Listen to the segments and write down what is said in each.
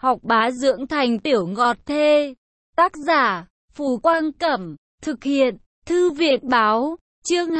học bá dưỡng thành tiểu ngọt thê. Tác giả, Phù Quang Cẩm, thực hiện, Thư viện Báo, chương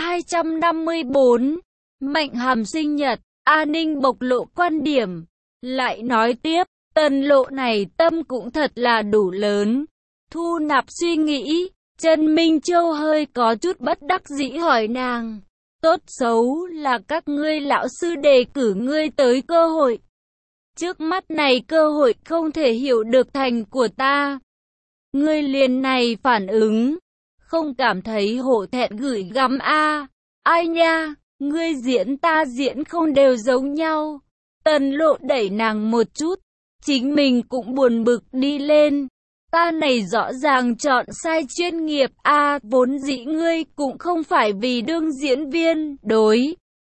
254. Mạnh Hàm sinh nhật, An Ninh bộc lộ quan điểm. Lại nói tiếp, Tần Lộ này tâm cũng thật là đủ lớn. Thu nạp suy nghĩ, Trần Minh Châu hơi có chút bất đắc dĩ hỏi nàng. Tốt xấu là các ngươi lão sư đề cử ngươi tới cơ hội. Trước mắt này cơ hội không thể hiểu được thành của ta. Ngươi liền này phản ứng, không cảm thấy hổ thẹn gửi gắm a? Ai nha, ngươi diễn ta diễn không đều giống nhau. Tần Lộ đẩy nàng một chút, chính mình cũng buồn bực đi lên. Ta này rõ ràng chọn sai chuyên nghiệp a, vốn dĩ ngươi cũng không phải vì đương diễn viên, đối.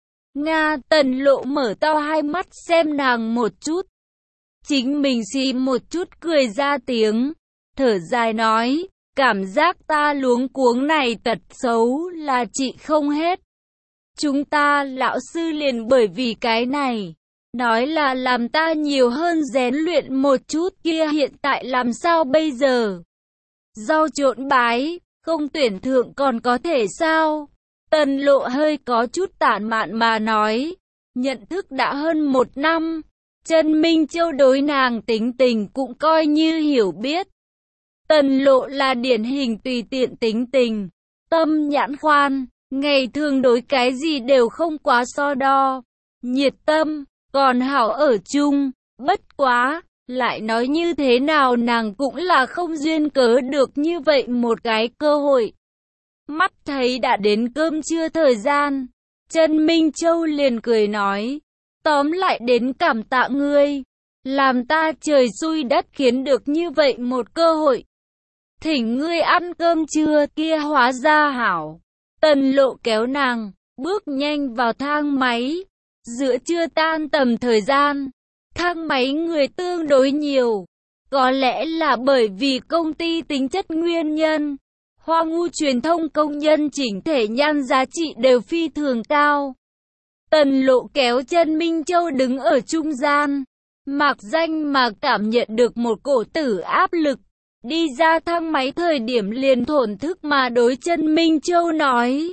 Nga, Tần Lộ mở to hai mắt xem nàng một chút. Chính mình xì một chút cười ra tiếng, thở dài nói, cảm giác ta luống cuống này tật xấu là trị không hết. Chúng ta lão sư liền bởi vì cái này, nói là làm ta nhiều hơn rèn luyện một chút, kia hiện tại làm sao bây giờ? Rau trộn bái, không tuyển thượng còn có thể sao? Tần Lộ hơi có chút tản mạn mà nói, nhận thức đã hơn 1 năm, Trần Minh Châu đối nàng tính tình cũng coi như hiểu biết. Tần Lộ là điển hình tùy tiện tính tình, tâm nhãn khoan, ngày thường đối cái gì đều không quá so đo, nhiệt tâm, còn hảo ở chung, bất quá, lại nói như thế nào nàng cũng là không duyên cớ được như vậy một cái cơ hội. Mắt thấy đã đến cơm trưa thời gian, Trần Minh Châu liền cười nói, tóm lại đến cảm tạ ngươi, làm ta trời xui đất khiến được như vậy một cơ hội. Thỉnh ngươi ăn cơm trưa, kia hóa ra hảo. Tần Lộ kéo nàng, bước nhanh vào thang máy. Giữa trưa tan tầm thời gian, thang máy người tương đối nhiều. Có lẽ là bởi vì công ty tính chất nguyên nhân, Hoa Ngu truyền thông công nhân chỉnh thể nhan giá trị đều phi thường cao. Tần Lộ kéo Trần Minh Châu đứng ở trung gian, mạc danh mà cảm nhận được một cổ tử áp lực. Đi ra thang máy thời điểm liền thổn thức mà đối Trần Minh Châu nói,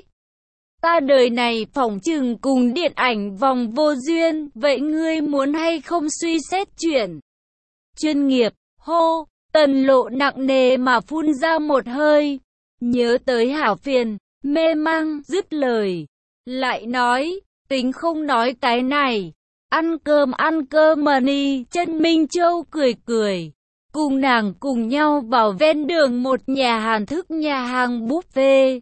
ta đời này phỏng chừng cùng điện ảnh vòng vô duyên, vậy ngươi muốn hay không suy xét chuyện chuyên nghiệp? Hô, Tần Lộ nặng nề mà phun ra một hơi, nhớ tới hảo phiền, mê mang, dứt lời, lại nói, tính không nói cái này, ăn cơm mà đi. Trần Minh Châu cười cười, cùng nàng cùng nhau vào ven đường một nhà Hàn thức nhà hàng buffet.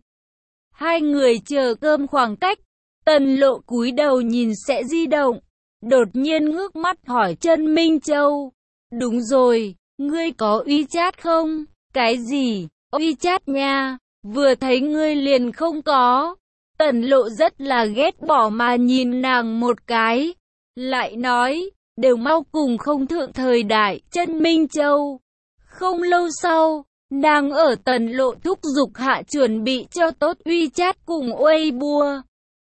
Hai người chờ cơm khoảng cách, Tần Lộ cúi đầu nhìn sẽ di động, đột nhiên ngước mắt hỏi Trần Minh Châu, đúng rồi, ngươi có WeChat không? Cái gì? WeChat nha, vừa thấy ngươi liền không có. Tần Lộ rất là ghét bỏ mà nhìn nàng một cái, lại nói, đều mau cùng không thượng thời đại. Trần Minh Châu. Không lâu sau, nàng ở Tần Lộ thúc giục hạ chuẩn bị cho tốt WeChat cùng Weibo.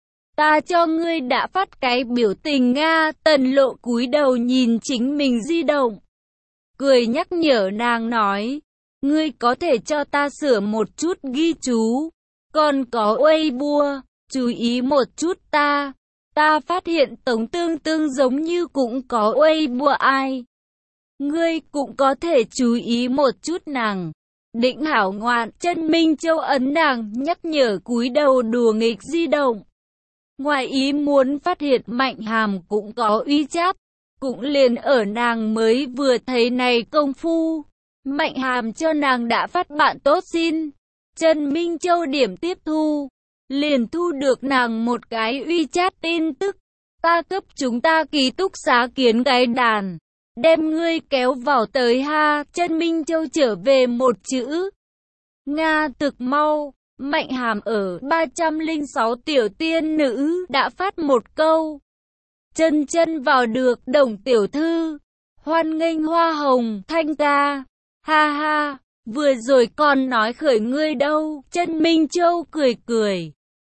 Ta cho ngươi đã phát cái biểu tình Nga. Tần Lộ cúi đầu nhìn chính mình di động, cười nhắc nhở nàng nói, ngươi có thể cho ta sửa một chút ghi chú, còn có Weibo, chú ý một chút ta. Ta phát hiện Tống Tương Tương giống như cũng có Weibo ai. Ngươi cũng có thể chú ý một chút nàng. Định hảo ngoạn. Trần Minh Châu ấn nàng nhắc nhở cúi đầu đùa nghịch di động. Ngoài ý muốn phát hiện Mạnh Hàm cũng có WeChat, cũng liền ở nàng mới vừa thấy này công phu, Mạnh Hàm cho nàng đã phát bạn tốt xin. Trần Minh Châu điểm tiếp thu, liền thu được nàng một cái WeChat tin tức, ta cấp chúng ta ký túc xá kiến cái đàn, đem ngươi kéo vào tới ha. Trần Minh Châu trở về một chữ Nga thực mau. Mạnh Hàm ở 306 tiểu tiên nữ đã phát một câu, chân chân vào được Đồng tiểu thư, hoan nghênh hoa hồng Thanh ca, ha ha, vừa rồi còn nói khởi ngươi đâu. Trần Minh Châu cười cười,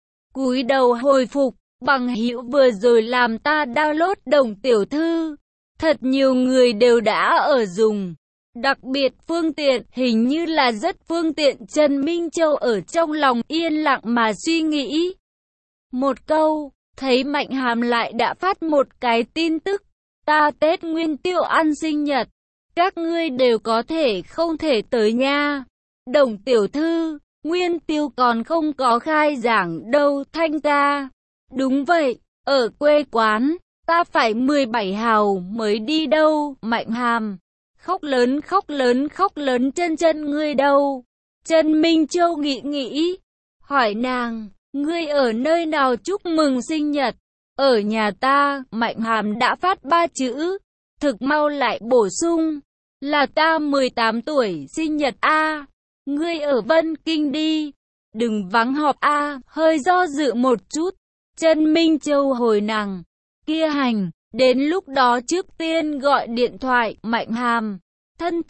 cúi đầu hồi phục, bằng hữu vừa rồi làm ta download Đồng tiểu thư, Thật nhiều người đều đã ở dùng. Đặc biệt phương tiện, hình như là rất phương tiện. Trần Minh Châu ở trong lòng yên lặng mà suy nghĩ. Một câu, thấy Mạnh Hàm lại đã phát một cái tin tức. Ta Tết Nguyên Tiêu ăn sinh nhật. Các ngươi đều có thể không thể tới nha. Đồng tiểu thư, Nguyên Tiêu còn không có khai giảng đâu Thanh ca. Đúng vậy, ở quê quán, ta phải 17 hào mới đi đâu. Mạnh Hàm khóc lớn khóc lớn khóc lớn. Chân ngươi đâu? Trần Minh Châu nghĩ, hỏi nàng, ngươi ở nơi nào chúc mừng sinh nhật? Ở nhà ta. Mạnh Hàm đã phát 3 chữ, thực mau lại bổ sung, là ta 18 tuổi sinh nhật a. Ngươi ở Vân Kinh đi, đừng vắng họp a. Hơi do dự một chút, Trần Minh Châu hồi nàng, kia hành, đến lúc đó trước tiên gọi điện thoại. Mạnh Hàm thân.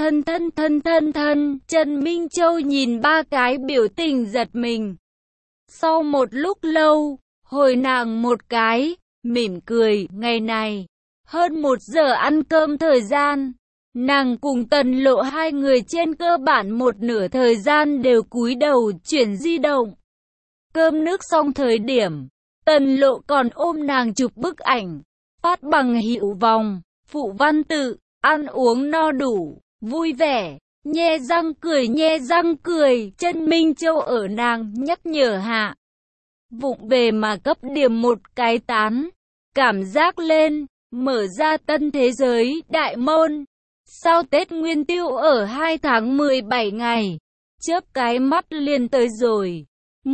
Trần Minh Châu nhìn 3 cái biểu tình giật mình. Sau một lúc lâu, hồi nàng một cái, mỉm cười. Ngày này, hơn 1 giờ ăn cơm thời gian, nàng cùng Tần Lộ hai người trên cơ bản một nửa thời gian đều cúi đầu chuyển di động. Cơm nước xong thời điểm, Tần Lộ còn ôm nàng chụp bức ảnh, phát bằng hiệu vòng, phụ văn tự, ăn uống no đủ, vui vẻ, nhe răng cười. Trần Minh Châu ở nàng nhắc nhở hạ, vụng về mà cấp điểm một cái tán, cảm giác lên, mở ra tân thế giới, đại môn. Sau Tết Nguyên Tiêu ở 2 tháng 17 ngày, chớp cái mắt liền tới rồi.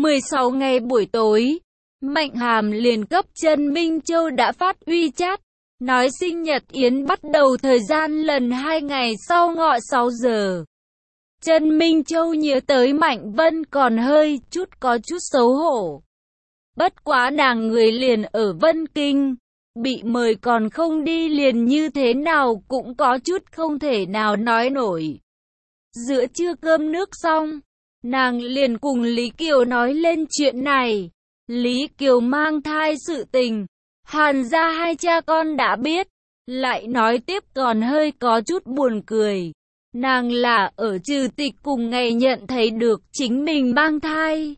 16 ngày buổi tối, Mạnh Hàm liền cấp Trần Minh Châu đã phát WeChat, nói sinh nhật yến bắt đầu thời gian lần 2 ngày sau ngọ 6 giờ. Trần Minh Châu nhớ tới Mạnh Vân còn hơi có chút xấu hổ. Bất quá nàng người liền ở Vân Kinh, bị mời còn không đi liền như thế nào cũng có chút không thể nào nói nổi. Giữa trưa cơm nước xong, nàng liền cùng Lý Kiều nói lên chuyện này. Lý Kiều mang thai sự tình, Hàn gia hai cha con đã biết, lại nói tiếp còn hơi có chút buồn cười. Nàng là ở trừ tịch cùng ngày nhận thấy được chính mình mang thai.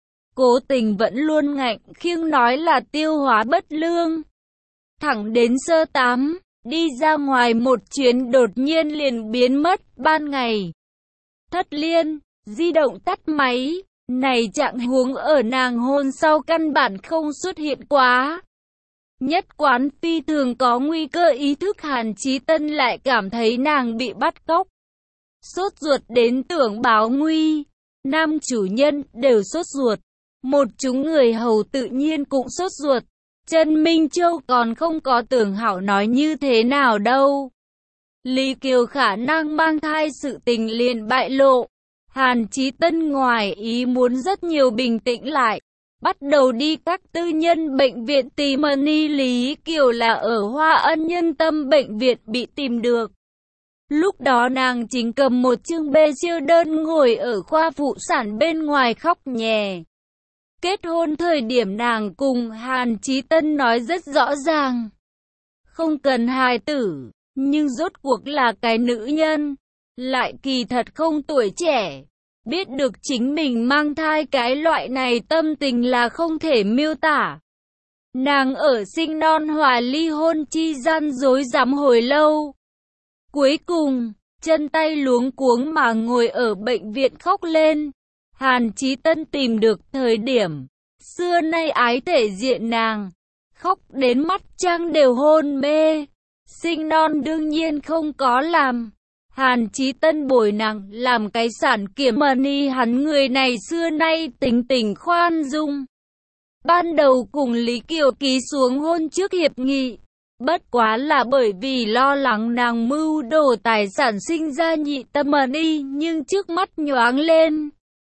Cố tình vẫn luôn ngạnh khiêng nói là tiêu hóa bất lương. Thẳng đến sơ 8, đi ra ngoài một chuyến đột nhiên liền biến mất. Ban ngày thất liên, di động tắt máy. Này trạng huống ở nàng hôn sau căn bản không xuất hiện quá. Nhất quán phi thường có nguy cơ ý thức. Hàn Chí Tân lại cảm thấy nàng bị bắt cóc. Sốt ruột đến tưởng báo nguy. Nam chủ nhân đều sốt ruột. Một chúng người hầu tự nhiên cũng sốt ruột. Trần Minh Châu còn không có tưởng hảo nói như thế nào đâu. Lý Kiều khả năng mang thai sự tình liền bại lộ. Hàn Chí Tân ngoài ý muốn rất nhiều bình tĩnh lại. Bắt đầu đi các tư nhân bệnh viện tìm Lý Kiều là ở Hoa Ân Nhân Tâm bệnh viện bị tìm được. Lúc đó nàng chính cầm một chương bê siêu đơn ngồi ở khoa phụ sản bên ngoài khóc nhè. Kết hôn thời điểm nàng cùng Hàn Chí Tân nói rất rõ ràng. Không cần hài tử, nhưng rốt cuộc là cái nữ nhân. Lại kỳ thật không tuổi trẻ. Biết được chính mình mang thai cái loại này tâm tình là không thể miêu tả. Nàng ở sinh non hòa ly hôn chi gian rối rắm hồi lâu. Cuối cùng, chân tay luống cuống mà ngồi ở bệnh viện khóc lên. Hàn Chí Tân tìm được thời điểm xưa nay ái thể diện nàng, khóc đến mắt trang đều hôn mê. Sinh non đương nhiên không có làm. Hàn Chí Tân bồi nàng làm cái sản kiểm money. Hắn người này xưa nay tính tình khoan dung. Ban đầu cùng Lý Kiều ký xuống hôn trước hiệp nghị. Bất quá là bởi vì lo lắng nàng mưu đồ tài sản sinh ra nhị tâm money, nhưng trước mắt nhoáng lên.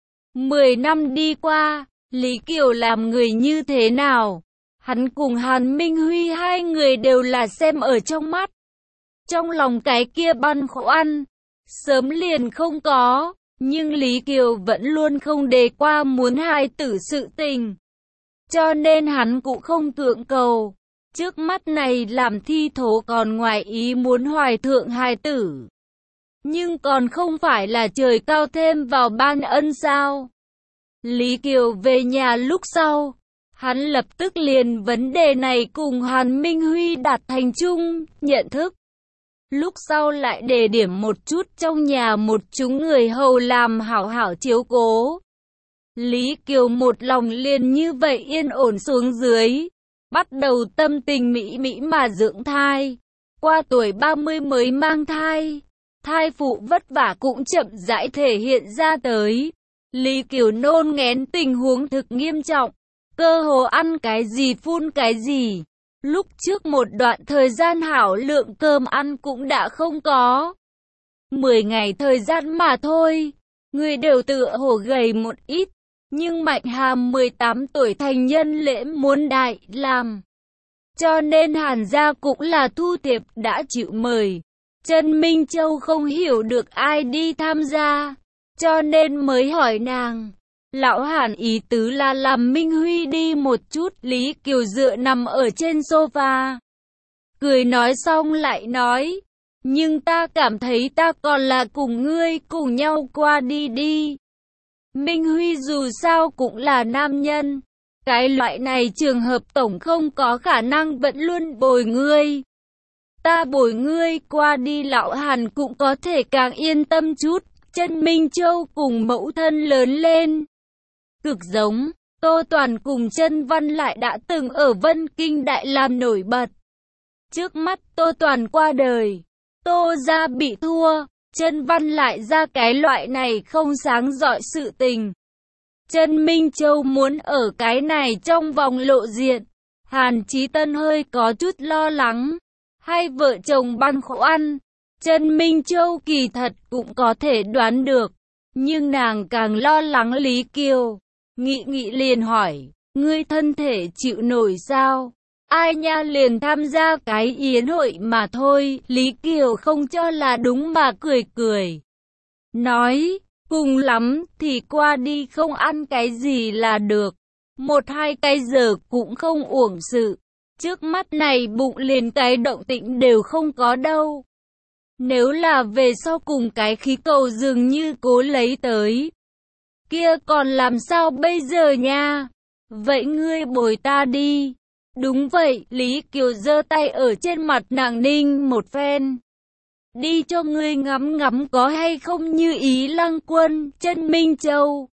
10 năm đi qua, Lý Kiều làm người như thế nào? Hắn cùng Hàn Minh Huy hai người đều là xem ở trong mắt. Trong lòng cái kia băn khoăn, sớm liền không có, nhưng Lý Kiều vẫn luôn không đề qua muốn hài tử sự tình. Cho nên hắn cũng không cưỡng cầu. trước mắt này làm thi thố còn ngoài ý muốn hoài thượng hài tử. Nhưng còn không phải là trời cao thêm vào ban ân sao? Lý Kiều về nhà lúc sau, hắn lập tức liền vấn đề này cùng Hàn Minh Huy đạt thành chung, nhận thức. Lúc sau lại đề điểm một chút trong nhà một chúng người hầu làm hảo hảo chiếu cố. Lý Kiều một lòng liền như vậy yên ổn xuống dưới, bắt đầu tâm tình mỹ mỹ mà dưỡng thai. Qua tuổi 30 mới mang thai, thai phụ vất vả cũng chậm rãi thể hiện ra tới. Lý Kiều nôn nghén tình huống thực nghiêm trọng, cơ hồ ăn cái gì phun cái gì. Lúc trước một đoạn thời gian hảo lượng cơm ăn cũng đã không có. 10 ngày thời gian mà thôi, người đều tựa hồ gầy một ít. Nhưng Mạnh Hàm 18 tuổi thành nhân lễ muốn đại làm. Cho nên Hàn gia cũng là thu thiệp đã chịu mời. Trần Minh Châu không hiểu được ai đi tham gia, cho nên mới hỏi nàng. Lão Hàn ý tứ là làm Minh Huy đi một chút. Lý Kiều dựa nằm ở trên sofa, cười nói xong lại nói, nhưng ta cảm thấy ta còn là cùng ngươi cùng nhau qua đi đi. Minh Huy dù sao cũng là nam nhân, cái loại này trường hợp tổng không có khả năng vẫn luôn bồi ngươi. Ta bồi ngươi qua đi. Lão Hàn cũng có thể càng yên tâm chút. Trần Minh Châu cùng mẫu thân lớn lên, cực giống. Tô Toàn cùng Trần Văn lại đã từng ở Vân Kinh Đại làm nổi bật. Trước mắt Tô Toàn qua đời, Tô gia bị thua, Trần Văn lại ra cái loại này không sáng rọi sự tình. Trần Minh Châu muốn ở cái này trong vòng lộ diện. Hàn Chí Tân hơi có chút lo lắng. Hai vợ chồng băn khoăn. Trần Minh Châu kỳ thật cũng có thể đoán được. Nhưng nàng càng lo lắng Lý Kiều. Nghĩ liền hỏi, ngươi thân thể chịu nổi sao? Ai nha, liền tham gia cái yến hội mà thôi. Lý Kiều không cho là đúng mà cười. Nói, cùng lắm thì qua đi không ăn cái gì là được. 1-2 cái giờ cũng không uổng sự. Trước mắt này bụng liền cái động tĩnh đều không có đâu. Nếu là về sau cùng cái khí cầu dường như cố lấy tới, kia còn làm sao bây giờ nha? Vậy ngươi bồi ta đi. Đúng vậy. Lý Kiều giơ tay ở trên mặt nàng ninh một phen. Đi cho ngươi ngắm ngắm có hay không như ý Lăng Quân, Trần Minh Châu.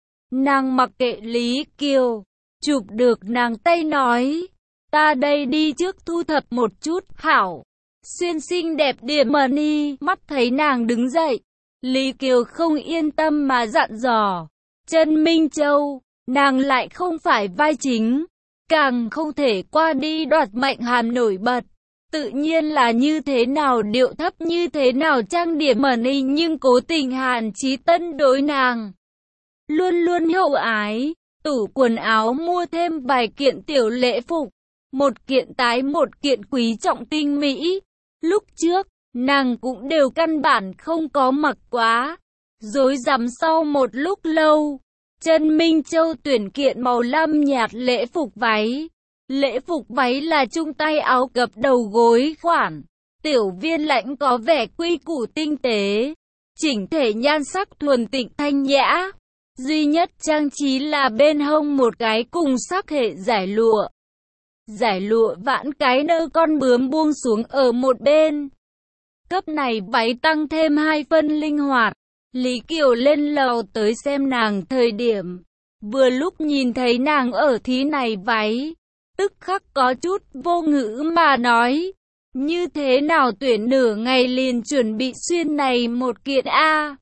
Nàng mặc kệ Lý Kiều, chụp được nàng tay nói, ta đây đi trước thu thập một chút. Hảo. Xuyên xinh đẹp điểm mờ ni. Mắt thấy nàng đứng dậy, Lý Kiều không yên tâm mà dặn dò, Trần Minh Châu, nàng lại không phải vai chính, càng không thể qua đi đoạt Mạnh Hàm nổi bật. Tự nhiên là như thế nào điệu thấp, như thế nào trang điểm mờ ni, nhưng cố tình Hàn Chí Tân đối nàng luôn luôn hậu ái. Tủ quần áo mua thêm vài kiện tiểu lễ phục, một kiện tái một kiện quý trọng tinh mỹ. Lúc trước, nàng cũng đều căn bản không có mặc quá. Rối rắm sau một lúc lâu, Trần Minh Châu tuyển kiện màu lam nhạt lễ phục váy. Lễ phục váy là chung tay áo gập đầu gối khoản. Tiểu viên lãnh có vẻ quy củ tinh tế, chỉnh thể nhan sắc thuần tịnh thanh nhã. Duy nhất trang trí là bên hông một cái cùng sắc hệ giải lụa. Giải lụa vãn cái nơ con bướm buông xuống ở một bên. Cấp này váy tăng thêm 2 phân linh hoạt. Lý Kiều lên lầu tới xem nàng thời điểm, vừa lúc nhìn thấy nàng ở thí này váy, tức khắc có chút vô ngữ mà nói, như thế nào tuyển nửa ngày liền chuẩn bị xuyên này một kiện a?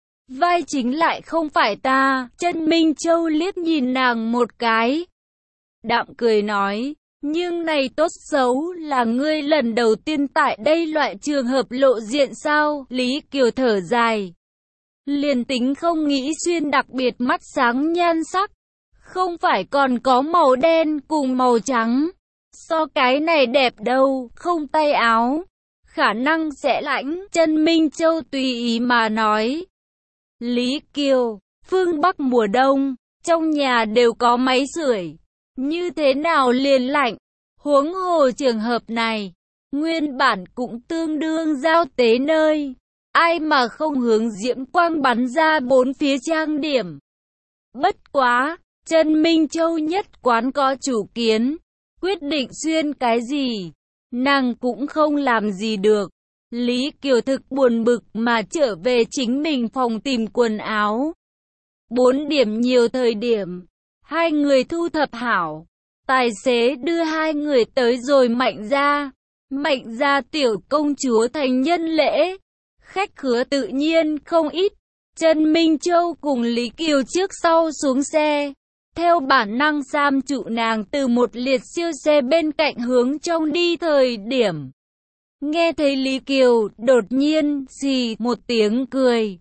Vai chính lại không phải ta. Trần Minh Châu liếc nhìn nàng một cái, đạm cười nói, nhưng này tốt xấu là ngươi lần đầu tiên tại đây loại trường hợp lộ diện sao? Lý Kiều thở dài, liền tính không nghĩ xuyên đặc biệt mắt sáng nhan sắc, không phải còn có màu đen cùng màu trắng, so cái này đẹp đâu. Không tay áo, khả năng sẽ lãnh. Trần Minh Châu tùy ý mà nói. Lý Kiều, phương Bắc mùa đông, trong nhà đều có máy sưởi, như thế nào liền lạnh? Huống hồ trường hợp này, nguyên bản cũng tương đương giao tế nơi. Ai mà không hướng diễm quang bắn ra bốn phía trang điểm. Bất quá, Chân Minh Châu nhất quán có chủ kiến, quyết định xuyên cái gì, nàng cũng không làm gì được. Lý Kiều thực buồn bực mà trở về chính mình phòng tìm quần áo. 4 điểm nhiều thời điểm, hai người thu thập hảo. Tài xế đưa hai người tới rồi Mạnh gia tiểu công chúa thành nhân lễ. Khách khứa tự nhiên không ít. Chân Minh Châu cùng Lý Kiều trước sau xuống xe. Theo bản năng giam trụ nàng từ một liệt siêu xe bên cạnh hướng trong đi thời điểm. Nghe thấy Lý Kiều đột nhiên xì một tiếng cười.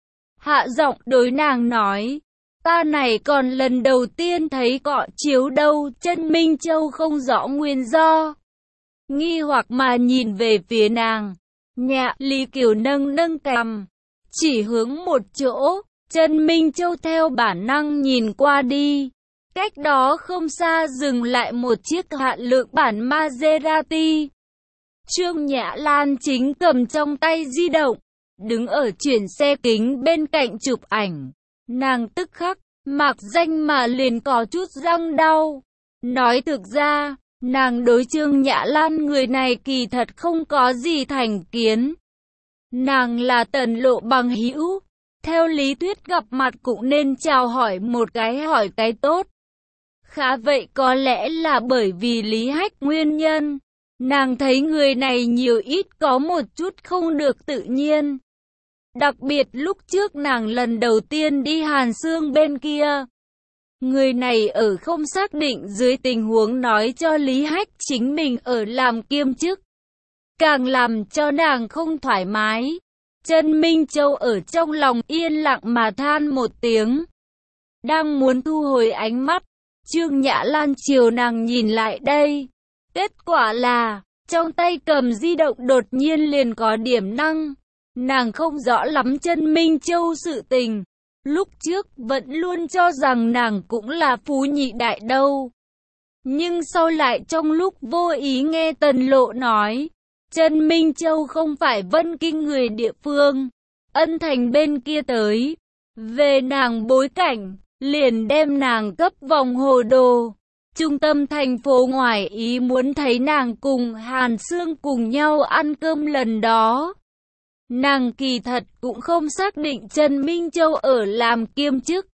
Hạ giọng đối nàng nói. Ta này còn lần đầu tiên thấy cọ chiếu đâu. Chân Minh Châu không rõ nguyên do. Nghi hoặc mà nhìn về phía nàng. Nhạ, Lý Kiều nâng cằm. Chỉ hướng một chỗ. Chân Minh Châu theo bản năng nhìn qua đi. Cách đó không xa dừng lại một chiếc hạn lượng bản Maserati. Trương Nhã Lan chính cầm trong tay di động, đứng ở chuyển xe kính bên cạnh chụp ảnh. Nàng tức khắc, mạc danh mà liền có chút răng đau. Nói thực ra, nàng đối Trương Nhã Lan người này kỳ thật không có gì thành kiến. Nàng là Tần Lộ bằng hữu, theo lý thuyết gặp mặt cũng nên chào hỏi một cái hỏi cái tốt. Khá vậy có lẽ là bởi vì Lý Hách nguyên nhân. Nàng thấy người này nhiều ít có một chút không được tự nhiên. Đặc biệt lúc trước nàng lần đầu tiên đi Hàn Xương bên kia. Người này ở không xác định dưới tình huống nói cho Lý Hách chính mình ở làm kiêm chức. Càng làm cho nàng không thoải mái. Chân Minh Châu ở trong lòng yên lặng mà than một tiếng. Đang muốn thu hồi ánh mắt, Trương Nhã Lan chiều nàng nhìn lại đây. Kết quả là, trong tay cầm di động đột nhiên liền có điểm năng. Nàng không rõ lắm Chân Minh Châu sự tình. Lúc trước vẫn luôn cho rằng nàng cũng là phú nhị đại đâu. Nhưng sau lại trong lúc vô ý nghe Tần Lộ nói, Chân Minh Châu không phải Vân Kinh người địa phương, Ân Thành bên kia tới. Về nàng bối cảnh, liền đem nàng cấp vòng hồ đồ. Trung tâm thành phố ngoài ý muốn thấy nàng cùng Hàn Xương cùng nhau ăn cơm lần đó. Nàng kỳ thật cũng không xác định Chân Minh Châu ở làm kiêm chức.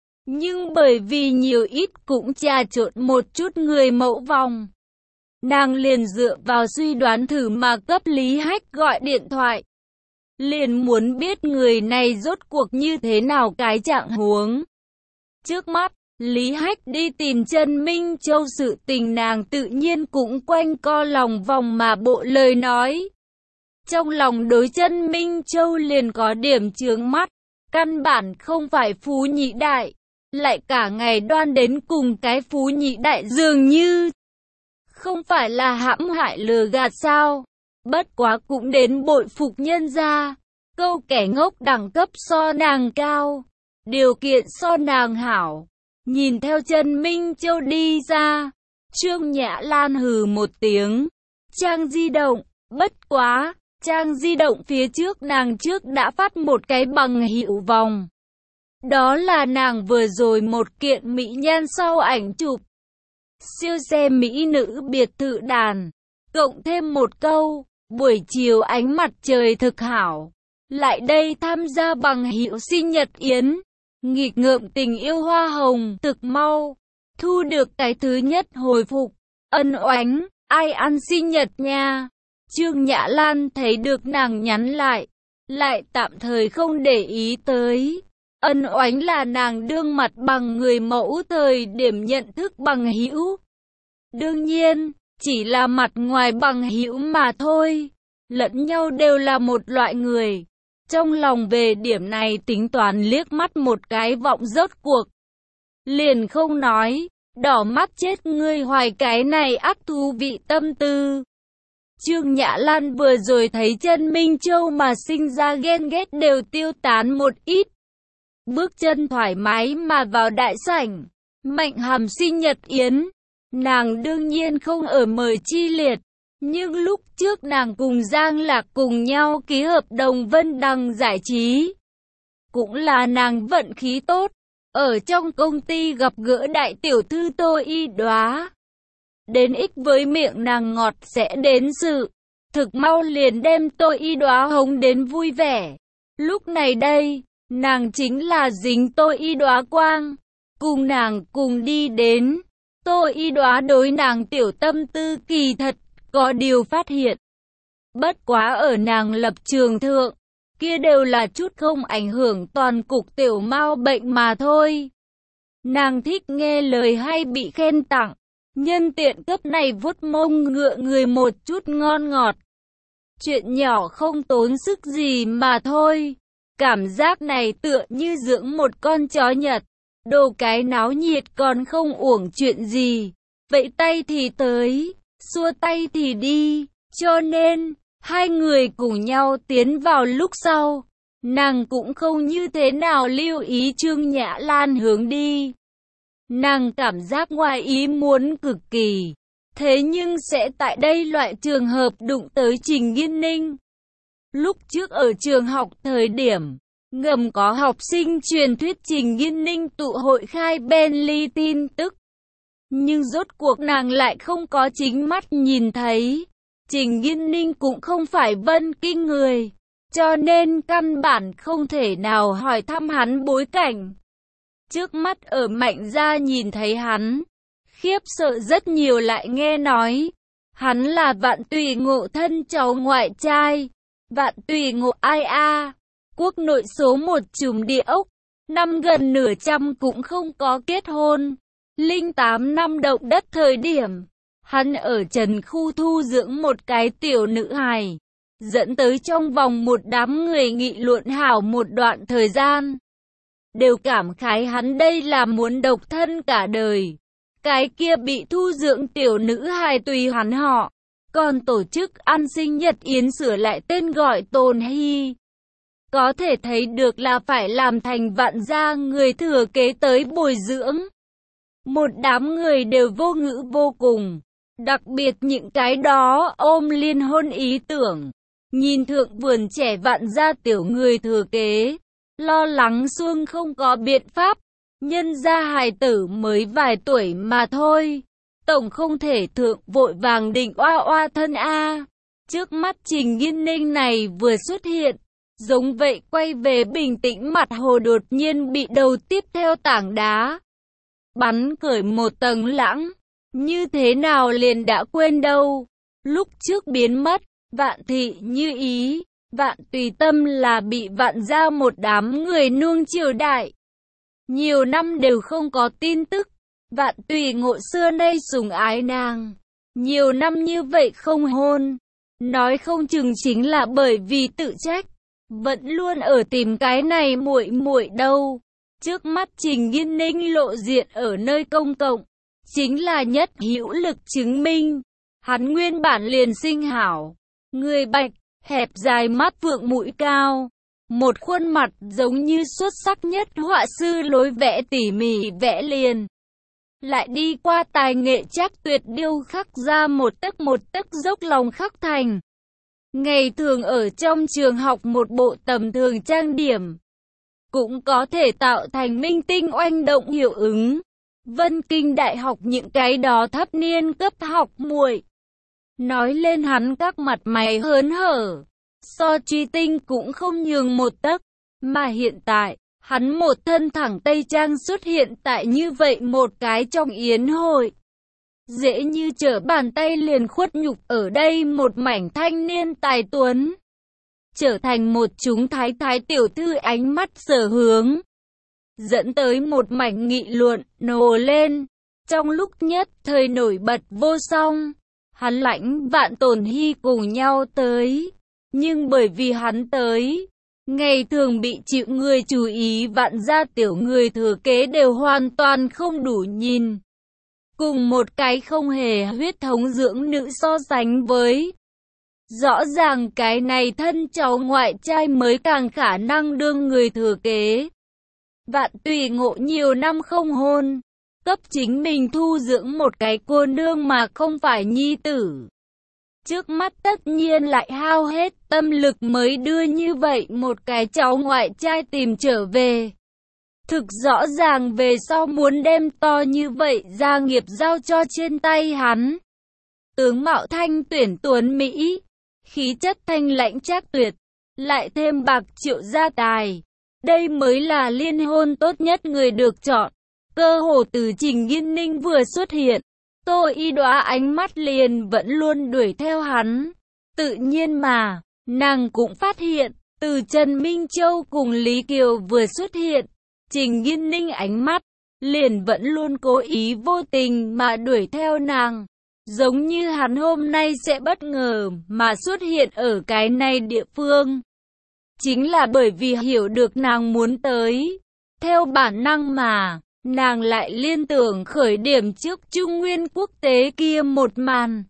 Nhưng bởi vì nhiều ít cũng trà trộn một chút người mẫu vòng. Nàng liền dựa vào suy đoán thử mà cấp Lý Hách gọi điện thoại. Liền muốn biết người này rốt cuộc như thế nào cái trạng huống. Trước mắt, Lý Hách đi tìm Chân Minh Châu sự tình nàng tự nhiên cũng quanh co lòng vòng mà bộ lời nói. Trong lòng đối Chân Minh Châu liền có điểm chướng mắt, căn bản không phải phú nhị đại, lại cả ngày đoan đến cùng cái phú nhị đại dường như. Không phải là hãm hại lừa gạt sao, bất quá cũng đến bội phục nhân gia, câu kẻ ngốc đẳng cấp so nàng cao, điều kiện so nàng hảo. Nhìn theo Chân Minh Châu đi ra, Trương Nhã Lan hừ một tiếng, trang di động, bất quá, trang di động phía trước nàng trước đã phát một cái bằng hữu vòng. Đó là nàng vừa rồi một kiện mỹ nhan sau ảnh chụp. Siêu xe mỹ nữ biệt thự đàn, cộng thêm một câu, buổi chiều ánh mặt trời thực hảo. Lại đây tham gia bằng hữu sinh nhật yến. Nghịch ngợm tình yêu hoa hồng, thực mau, thu được cái thứ nhất hồi phục, ân oánh, ai ăn sinh nhật nha. Trương Nhã Lan thấy được nàng nhắn lại tạm thời không để ý tới. Ân oánh là nàng đương mặt bằng người mẫu thời điểm nhận thức bằng hữu. Đương nhiên, chỉ là mặt ngoài bằng hữu mà thôi, lẫn nhau đều là một loại người. Trong lòng về điểm này tính toán liếc mắt một cái vọng rốt cuộc. Liền không nói, đỏ mắt chết ngươi hoài cái này ác thú vị tâm tư. Trương Nhã Lan vừa rồi thấy Chân Minh Châu mà sinh ra ghen ghét đều tiêu tán một ít. Bước chân thoải mái mà vào đại sảnh, Mạnh Hàm sinh nhật yến. Nàng đương nhiên không ở mời chi liệt, nhưng lúc trước nàng cùng Giang Lạc cùng nhau ký hợp đồng Vân Đằng Giải Trí. Cũng là nàng vận khí tốt, ở trong công ty gặp gỡ đại tiểu thư Tô Y Đóa. Đến ích với miệng nàng ngọt sẽ đến sự, thực mau liền đem Tô Y Đóa hống đến vui vẻ. Lúc này đây, nàng chính là dính Tô Y Đóa quang, cùng nàng cùng đi đến. Tô Y Đóa đối nàng tiểu tâm tư kỳ thật, có điều phát hiện. Bất quá ở nàng lập trường thượng, kia đều là chút không ảnh hưởng toàn cục tiểu mao bệnh mà thôi. Nàng thích nghe lời hay bị khen tặng, nhân tiện cấp này vuốt mông ngựa người một chút ngon ngọt. Chuyện nhỏ không tốn sức gì mà thôi. Cảm giác này tựa như dưỡng một con chó Nhật. Đồ cái náo nhiệt còn không uổng chuyện gì. Vậy tay thì tới, xua tay thì đi. Cho nên, hai người cùng nhau tiến vào lúc sau. Nàng cũng không như thế nào lưu ý Trương Nhã Lan hướng đi. Nàng cảm giác ngoài ý muốn cực kỳ. Thế nhưng sẽ tại đây loại trường hợp đụng tới Trình Nghiên Ninh. Lúc trước ở trường học thời điểm, ngầm có học sinh truyền thuyết Trình Nghiên Ninh tụ hội khai Bentley tin tức. Nhưng rốt cuộc nàng lại không có chính mắt nhìn thấy. Trình Nghiên Ninh cũng không phải Vân Kinh người, cho nên căn bản không thể nào hỏi thăm hắn bối cảnh. Trước mắt ở Mạnh gia nhìn thấy hắn, khiếp sợ rất nhiều, lại nghe nói hắn là Vạn Tùy Ngộ thân cháu ngoại trai. Vạn Tùy Ngộ ai a? Quốc nội số 1 trùm địa ốc, năm gần nửa trăm cũng không có kết hôn. 08 năm động đất thời điểm, hắn ở Trần Khu thu dưỡng một cái tiểu nữ hài, dẫn tới trong vòng một đám người nghị luận hảo một đoạn thời gian. Đều cảm khái hắn đây là muốn độc thân cả đời. Cái kia bị thu dưỡng tiểu nữ hài tùy hắn họ, còn tổ chức ăn sinh nhật yến sửa lại tên gọi Tôn Hy. Có thể thấy được là phải làm thành Vạn gia người thừa kế tới bồi dưỡng. Một đám người đều vô ngữ vô cùng, đặc biệt những cái đó ôm liên hôn ý tưởng. Nhìn thượng vườn trẻ Vạn gia tiểu người thừa kế, lo lắng xuông không có biện pháp. Nhân gia hài tử mới vài tuổi mà thôi, tổng không thể thượng vội vàng định oa oa thân a. Trước mắt Trình Nghiên Ninh này vừa xuất hiện, giống vậy quay về bình tĩnh mặt hồ đột nhiên bị đầu tiếp theo tảng đá bắn cởi một tầng lãng. Như thế nào liền đã quên đâu. Lúc trước biến mất, Vạn Thị Như Ý, Vạn Tùy Tâm là bị Vạn gia một đám người nuông chiều đại. Nhiều năm đều không có tin tức. Vạn Tùy Ngộ xưa nay sủng ái nàng. Nhiều năm như vậy không hôn. Nói không chừng chính là bởi vì tự trách. Vẫn luôn ở tìm cái này muội muội đâu. Trước mắt Trình Nghiên Ninh lộ diện ở nơi công cộng, chính là nhất hữu lực chứng minh. Hắn nguyên bản liền sinh hảo. Người bạch, hẹp dài mắt vượng mũi cao. Một khuôn mặt giống như xuất sắc nhất họa sư lối vẽ tỉ mỉ vẽ liền. Lại đi qua tài nghệ chắc tuyệt điêu khắc ra một tấc dốc lòng khắc thành. Ngày thường ở trong trường học một bộ tầm thường trang điểm, cũng có thể tạo thành minh tinh oanh động hiệu ứng. Vân Kinh Đại học những cái đó thấp niên cấp học muội, nói lên hắn các mặt mày hớn hở. So Truy Tinh cũng không nhường một tấc, mà hiện tại, hắn một thân thẳng tây trang xuất hiện tại như vậy một cái trong yến hội. Dễ như trở bàn tay liền khuất nhục ở đây một mảnh thanh niên tài tuấn. Trở thành một chúng thái thái tiểu thư ánh mắt sở hướng. Dẫn tới một mảnh nghị luận, nổ lên. Trong lúc nhất thời nổi bật vô song, hắn lãnh Vạn Tồn Hy cùng nhau tới. Nhưng bởi vì hắn tới, ngày thường bị chịu người chú ý Vạn gia tiểu người thừa kế đều hoàn toàn không đủ nhìn. Cùng một cái không hề huyết thống dưỡng nữ so sánh với. Rõ ràng cái này thân cháu ngoại trai mới càng khả năng đương người thừa kế. Vạn Tùy Ngộ nhiều năm không hôn, cấp chính mình thu dưỡng một cái cô nương mà không phải nhi tử. Trước mắt tất nhiên lại hao hết tâm lực mới đưa như vậy một cái cháu ngoại trai tìm trở về. Thực rõ ràng về sau muốn đem to như vậy gia nghiệp giao cho trên tay hắn. Tướng mạo thanh tuyển tuấn Mỹ, khí chất thanh lãnh trác tuyệt, lại thêm bạc triệu gia tài. Đây mới là liên hôn tốt nhất người được chọn. Cơ hồ từ Trình Nghiên Ninh vừa xuất hiện, Tô Y Đóa ánh mắt liền vẫn luôn đuổi theo hắn. Tự nhiên mà, nàng cũng phát hiện, từ Trần Minh Châu cùng Lý Kiều vừa xuất hiện, Trình Nghiên Ninh ánh mắt liền vẫn luôn cố ý vô tình mà đuổi theo nàng. Giống như hắn hôm nay sẽ bất ngờ mà xuất hiện ở cái này địa phương. Chính là bởi vì hiểu được nàng muốn tới. Theo bản năng mà, nàng lại liên tưởng khởi điểm trước Trung Nguyên quốc tế kia một màn.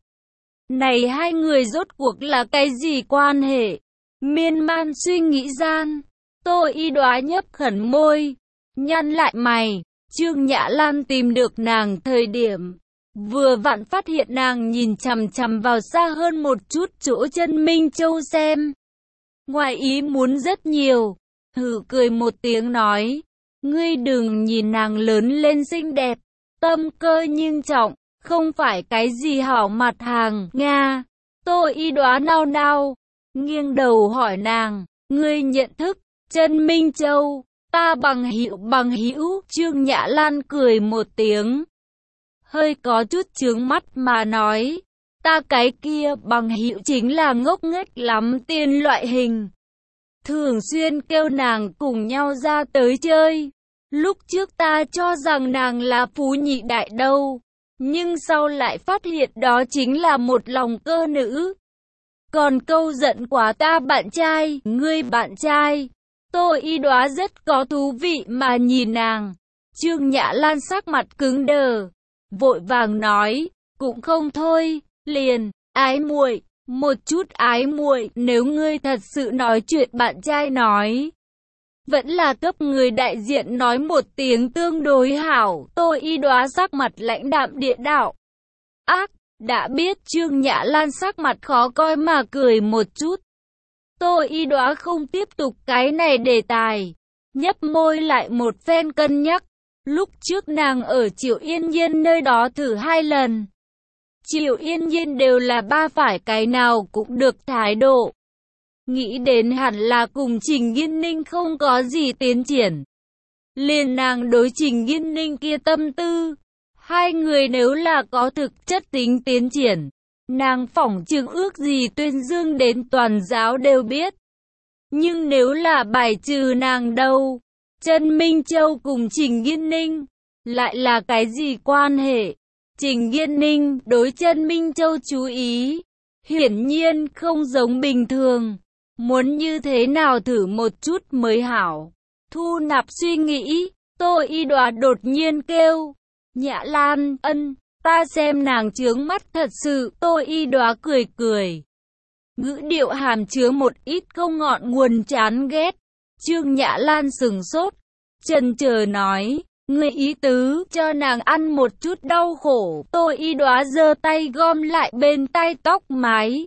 Này hai người rốt cuộc là cái gì quan hệ? Miên man suy nghĩ gian, Tô Y Đóa nhấp khẩn môi, nhăn lại mày. Trương Nhã Lan tìm được nàng thời điểm, vừa vặn phát hiện nàng nhìn chằm chằm vào xa hơn một chút chỗ Chân Minh Châu xem. Ngoài ý muốn rất nhiều, hừ cười một tiếng nói, ngươi đừng nhìn nàng lớn lên xinh đẹp, tâm cơ nhưng trọng, không phải cái gì hảo mặt hàng, Nga. Tô Y Đóa nao nao, nghiêng đầu hỏi nàng, ngươi nhận thức Chân Minh Châu? Ta bằng hữu, Trương Nhã Lan cười một tiếng, hơi có chút chướng mắt mà nói, ta cái kia bằng hữu chính là ngốc nghếch lắm tiên loại hình. Thường xuyên kêu nàng cùng nhau ra tới chơi. Lúc trước ta cho rằng nàng là phú nhị đại đâu, nhưng sau lại phát hiện đó chính là một lòng cơ nữ. Còn câu giận quá ta bạn trai, ngươi bạn trai. Tô Y Đóa rất có thú vị mà nhìn nàng. Trương Nhã Lan sắc mặt cứng đờ, vội vàng nói, cũng không thôi, liền, ái muội, một chút ái muội, nếu ngươi thật sự nói chuyện bạn trai nói. Vẫn là cấp người đại diện nói một tiếng tương đối hảo. Tô Y Đóa sắc mặt lãnh đạm địa đạo. Ác, đã biết. Trương Nhã Lan sắc mặt khó coi mà cười một chút. Tô Y Đóa không tiếp tục cái này đề tài, nhấp môi lại một phen cân nhắc. Lúc trước nàng ở Triệu Yên Nhiên nơi đó thử 2 lần. Triệu Yên Nhiên đều là ba phải cái nào cũng được thái độ. Nghĩ đến hẳn là cùng Trình Nghiên Ninh không có gì tiến triển. Liền nàng đối Trình Nghiên Ninh kia tâm tư. Hai người nếu là có thực chất tính tiến triển, nàng phỏng chừng ước gì tuyên dương đến toàn giáo đều biết. Nhưng nếu là bài trừ nàng đâu, Trần Minh Châu cùng Trình Nghiên Ninh, lại là cái gì quan hệ? Trình Nghiên Ninh đối Trần Minh Châu chú ý, hiển nhiên không giống bình thường. Muốn như thế nào thử một chút mới hảo. Thu nạp suy nghĩ, Tô Y Đóa đột nhiên kêu, Nhã Lan, ân, ta xem nàng chướng mắt thật sự. Tô Y Đóa cười cười, ngữ điệu hàm chứa một ít không ngọn nguồn chán ghét. Trương Nhã Lan sừng sốt, chần chờ nói, ngươi ý tứ cho nàng ăn một chút đau khổ. Tô Y Đóa giơ tay gom lại bên tai tóc mái,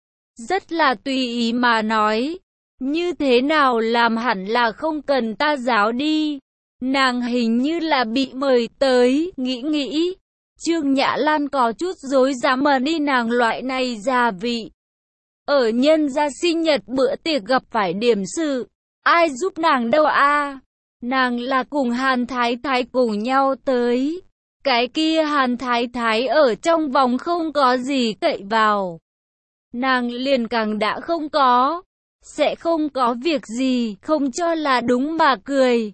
rất là tùy ý mà nói, như thế nào làm hẳn là không cần ta giáo đi. Nàng hình như là bị mời tới, nghĩ. Trương Nhã Lan có chút dối dám mà đi nàng loại này gia vị. Ở nhân gia sinh nhật bữa tiệc gặp phải điểm sự, ai giúp nàng đâu a? Nàng là cùng Hàn Thái Thái cùng nhau tới. Cái kia Hàn Thái Thái ở trong vòng không có gì cậy vào. Nàng liền càng đã không có, sẽ không có việc gì, không cho là đúng mà cười.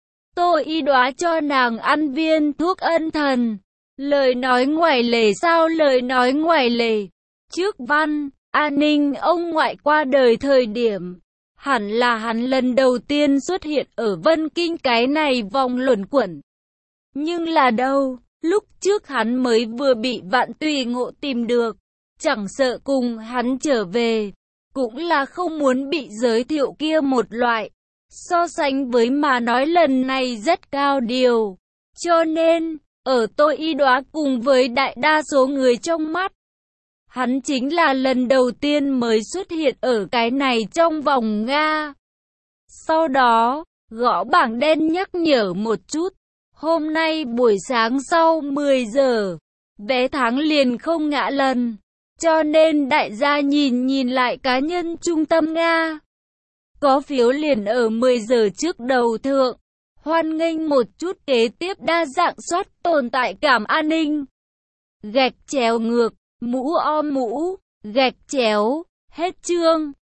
Tô Y Đóa cho nàng ăn viên thuốc ân thần. Lời nói ngoài lề sao lời nói ngoài lề. Trước văn, An Ninh ông ngoại qua đời thời điểm, hẳn là hắn lần đầu tiên xuất hiện ở Vân Kinh cái này vòng luẩn quẩn. Nhưng là đâu, lúc trước hắn mới vừa bị Vạn Tùy Ngộ tìm được, chẳng sợ cùng hắn trở về, cũng là không muốn bị giới thiệu kia một loại. So sánh với mà nói lần này rất cao điều. Cho nên, Ở tôi y đoá cùng với đại đa số người trong mắt, hắn chính là lần đầu tiên mới xuất hiện ở cái này trong vòng Nga. Sau đó, gõ bảng đen nhắc nhở một chút. Hôm nay buổi sáng sau 10 giờ, vé tháng liền không ngã lần. Cho nên đại gia nhìn lại cá nhân trung tâm Nga. Có phiếu liền ở 10 giờ trước đầu thượng. Hoan nghênh một chút kế tiếp đa dạng soát tồn tại cảm an ninh. Gạch chéo ngược, mũ o mũ, gạch chéo, hết chương.